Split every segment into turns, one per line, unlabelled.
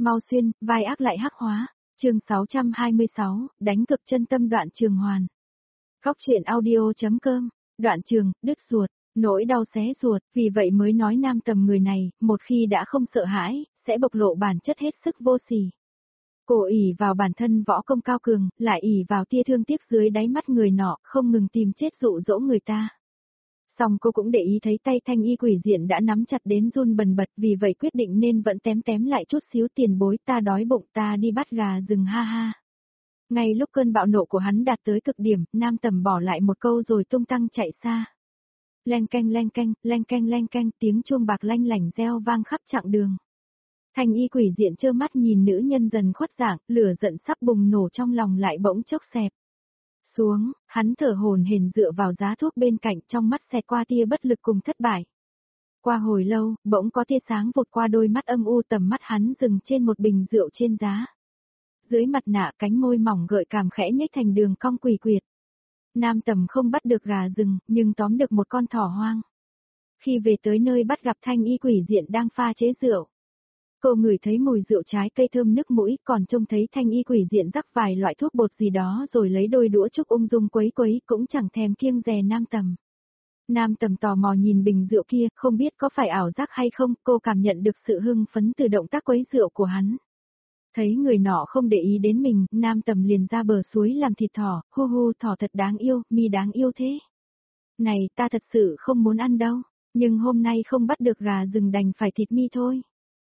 mau xuyên, vai ác lại hắc hóa. Chương 626, đánh cực chân tâm đoạn trường hoàn. Góc truyện audio.com, đoạn trường, đứt ruột, nỗi đau xé ruột, vì vậy mới nói Nam Tầm người này, một khi đã không sợ hãi, sẽ bộc lộ bản chất hết sức vô sỉ. Cô ỷ vào bản thân võ công cao cường, lại ỷ vào tia thương tiếc dưới đáy mắt người nọ, không ngừng tìm chết dụ dỗ người ta. Song cô cũng để ý thấy tay Thanh Y quỷ diện đã nắm chặt đến run bần bật, vì vậy quyết định nên vẫn tém lại chút xíu tiền bối, ta đói bụng, ta đi bắt gà rừng ha ha. Ngay lúc cơn bạo nộ của hắn đạt tới cực điểm, Nam Tầm bỏ lại một câu rồi tung tăng chạy xa. Leng keng, tiếng chuông bạc lanh lảnh reo vang khắp chặng đường. Thanh Y quỷ diện trơ mắt nhìn nữ nhân dần khuất dạng, lửa giận sắp bùng nổ trong lòng lại bỗng chốc xẹp xuống, hắn thở hổn hển dựa vào giá thuốc bên cạnh, trong mắt xẹt qua tia bất lực cùng thất bại. Qua hồi lâu, bỗng có tia sáng vụt qua đôi mắt âm u, tầm mắt hắn dừng trên một bình rượu trên giá. Dưới mặt nạ cánh môi mỏng gợi cảm khẽ nhếch thành đường cong quỷ quyệt. Nam Tầm không bắt được gà rừng, nhưng tóm được một con thỏ hoang. Khi về tới nơi bắt gặp Thanh Y quỷ diện đang pha chế rượu. Cô ngửi thấy mùi rượu trái cây thơm nức mũi, còn trông thấy Thanh Y quỷ diện rắc vài loại thuốc bột gì đó rồi lấy đôi đũa trúc ung dung quấy cũng chẳng thèm kiêng dè Nam Tầm. Nam Tầm tò mò nhìn bình rượu kia, không biết có phải ảo giác hay không, cô cảm nhận được sự hưng phấn từ động tác quấy rượu của hắn. Thấy người nọ không để ý đến mình, Nam Tầm liền ra bờ suối làm thịt thỏ, hu hu, thỏ thật đáng yêu, mi đáng yêu thế. Này, ta thật sự không muốn ăn đâu, nhưng hôm nay không bắt được gà rừng đành phải thịt mi thôi.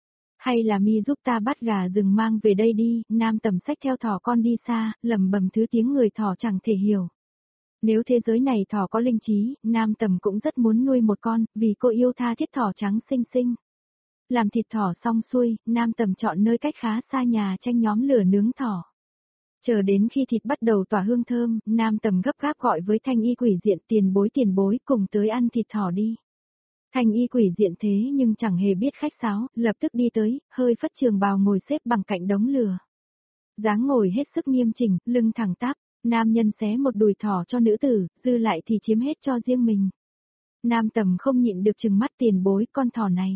Hay là mi giúp ta bắt gà rừng mang về đây đi, Nam Tầm xách theo thỏ con đi xa, lẩm bẩm thứ tiếng người thỏ chẳng thể hiểu. Nếu thế giới này thỏ có linh trí, Nam Tầm cũng rất muốn nuôi một con, vì cô yêu tha thiết thỏ trắng xinh xinh. Làm thịt thỏ xong xuôi, Nam Tầm chọn nơi cách khá xa nhà tranh nhóm lửa nướng thỏ. Chờ đến khi thịt bắt đầu tỏa hương thơm, Nam Tầm gấp gáp gọi với Thanh Y quỷ diện, tiền bối cùng tới ăn thịt thỏ đi. Thanh Y quỷ diện thế nhưng chẳng hề biết khách sáo, lập tức đi tới, hơi phất trường bào ngồi xếp bằng cạnh đống lửa. Dáng ngồi hết sức nghiêm chỉnh, lưng thẳng tắp, nam nhân xé một đùi thỏ cho nữ tử, dư lại thì chiếm hết cho riêng mình. Nam Tầm không nhịn được trừng mắt, tiền bối, con thỏ này.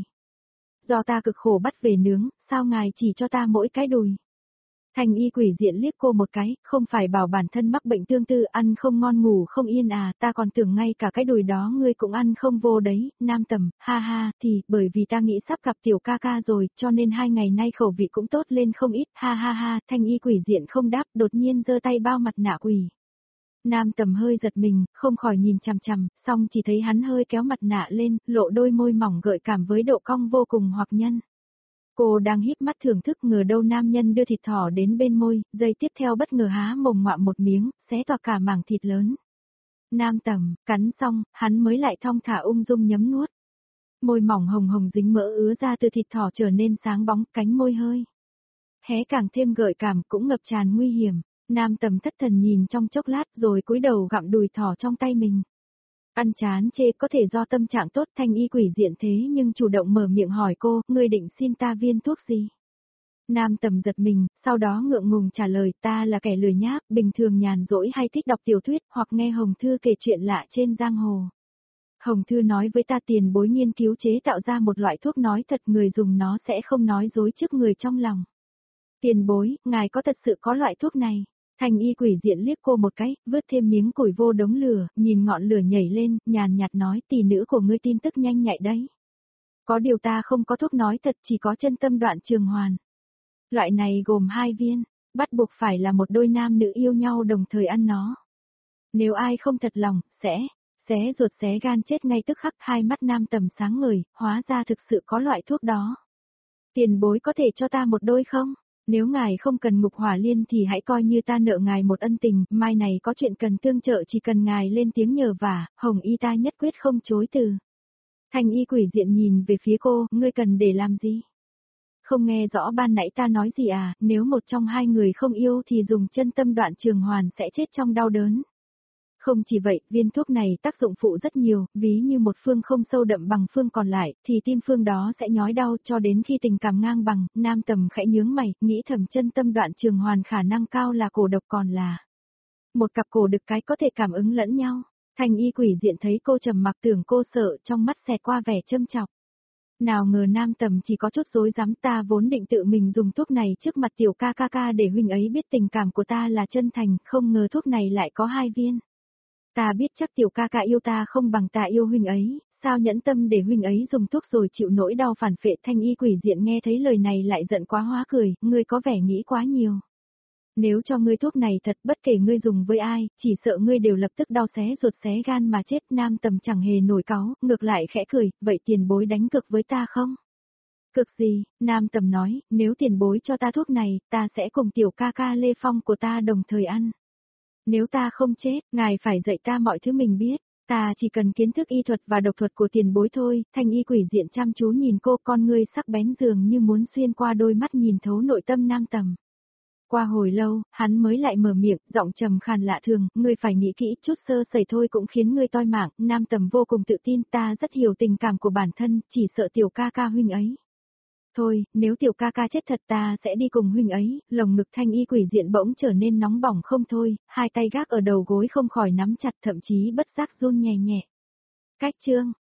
Do ta cực khổ bắt về nướng, sao ngài chỉ cho ta mỗi cái đùi? Thanh Y quỷ diện liếc cô một cái, không phải bảo bản thân mắc bệnh tương tư ăn không ngon ngủ không yên à, ta còn tưởng ngay cả cái đùi đó ngươi cũng ăn không vô đấy. Nam Tầm, ha ha, thì bởi vì ta nghĩ sắp gặp tiểu ca ca rồi, cho nên 2 ngày nay khẩu vị cũng tốt lên không ít, ha ha ha. Thanh Y quỷ diện không đáp, đột nhiên giơ tay bao mặt nạ quỷ. Nam Tầm hơi giật mình, không khỏi nhìn chằm chằm, xong chỉ thấy hắn hơi kéo mặt nạ lên, lộ đôi môi mỏng gợi cảm với độ cong vô cùng hoặc nhân. Cô đang híp mắt thưởng thức, ngờ đâu nam nhân đưa thịt thỏ đến bên môi, giây tiếp theo bất ngờ há mồm ngoạm một miếng, xé toạc cả mảng thịt lớn. Nam Tầm, cắn xong, hắn mới lại thong thả ung dung nhấm nuốt. Môi mỏng hồng hồng dính mỡ ứa ra từ thịt thỏ trở nên sáng bóng, cánh môi hơi hé càng thêm gợi cảm, cũng ngập tràn nguy hiểm. Nam Tầm thất thần nhìn trong chốc lát rồi cúi đầu gặm đùi thỏ trong tay mình. Ăn chán chê có thể do tâm trạng tốt. Thanh Y quỷ diện thế nhưng chủ động mở miệng hỏi cô, ngươi định xin ta viên thuốc gì? Nam Tầm giật mình, sau đó ngượng ngùng trả lời, ta là kẻ lười nhác, bình thường nhàn rỗi hay thích đọc tiểu thuyết hoặc nghe Hồng Thư kể chuyện lạ trên giang hồ. Hồng Thư nói với ta tiền bối nghiên cứu chế tạo ra một loại thuốc nói thật, người dùng nó sẽ không nói dối trước người trong lòng. Tiền bối, ngài có thật sự có loại thuốc này? Thanh Y quỷ diện liếc cô một cái, vớt thêm miếng củi vô đống lửa, nhìn ngọn lửa nhảy lên, nhàn nhạt nói, tỷ nữ của ngươi tin tức nhanh nhạy đấy. Có điều ta không có thuốc nói thật, chỉ có chân tâm đoạn trường hoàn. Loại này gồm 2 viên, bắt buộc phải là một đôi nam nữ yêu nhau đồng thời ăn nó. Nếu ai không thật lòng, sẽ xé ruột xé gan chết ngay tức khắc. Hai mắt Nam Tầm sáng ngời, hóa ra thực sự có loại thuốc đó. Tiền bối có thể cho ta một đôi không? Nếu ngài không cần Ngục Hỏa Liên thì hãy coi như ta nợ ngài một ân tình, mai này có chuyện cần tương trợ, chỉ cần ngài lên tiếng nhờ vả, Hồng Y ta nhất quyết không chối từ. Thanh Y quỷ diện nhìn về phía cô, ngươi cần để làm gì? Không nghe rõ ban nãy ta nói gì à, nếu một trong 2 người không yêu thì dùng chân tâm đoạn trường hoàn sẽ chết trong đau đớn. Không chỉ vậy, viên thuốc này tác dụng phụ rất nhiều, ví như một phương không sâu đậm bằng phương còn lại, thì tim phương đó sẽ nhói đau cho đến khi tình cảm ngang bằng. Nam Tầm khẽ nhướng mày, nghĩ thầm chân tâm đoạn trường hoàn khả năng cao là cổ độc, còn là một cặp cổ đực cái có thể cảm ứng lẫn nhau. Thanh Y quỷ diện thấy cô trầm mặc tưởng cô sợ, trong mắt xẹt qua vẻ châm chọc. Nào ngờ Nam Tầm chỉ có chút rối rắm, ta vốn định tự mình dùng thuốc này trước mặt tiểu ca để huynh ấy biết tình cảm của ta là chân thành, không ngờ thuốc này lại có 2 viên. Ta biết chắc tiểu ca yêu ta không bằng ta yêu huynh ấy, sao nhẫn tâm để huynh ấy dùng thuốc rồi chịu nỗi đau phản phệ. Thanh y quỷ diện nghe thấy lời này lại giận quá hóa cười, ngươi có vẻ nghĩ quá nhiều. Nếu cho ngươi thuốc này thật, bất kể ngươi dùng với ai, chỉ sợ ngươi đều lập tức đau xé ruột xé gan mà chết. Nam Tầm chẳng hề nổi cáu, ngược lại khẽ cười, vậy tiền bối đánh cược với ta không? Cực gì? Nam Tầm nói, nếu tiền bối cho ta thuốc này, ta sẽ cùng tiểu ca Lê Phong của ta đồng thời ăn. Nếu ta không chết, ngài phải dạy ta mọi thứ mình biết. Ta chỉ cần kiến thức y thuật và độc thuật của tiền bối thôi. Thanh y quỷ diện chăm chú nhìn cô, con ngươi sắc bén dường như muốn xuyên qua đôi mắt nhìn thấu nội tâm Nam Tầm. Qua hồi lâu, hắn mới lại mở miệng, giọng trầm khàn lạ thường, ngươi phải nghĩ kỹ, chút sơ sẩy thôi cũng khiến ngươi toi mạng. Nam Tầm vô cùng tự tin, ta rất hiểu tình cảm của bản thân, chỉ sợ tiểu ca huynh ấy. Thôi, nếu tiểu ca chết thật ta sẽ đi cùng huynh ấy. Lồng ngực thanh y quỷ diện bỗng trở nên nóng bỏng không thôi, hai tay gác ở đầu gối không khỏi nắm chặt, thậm chí bất giác run nhẹ nhẹ. Cách chương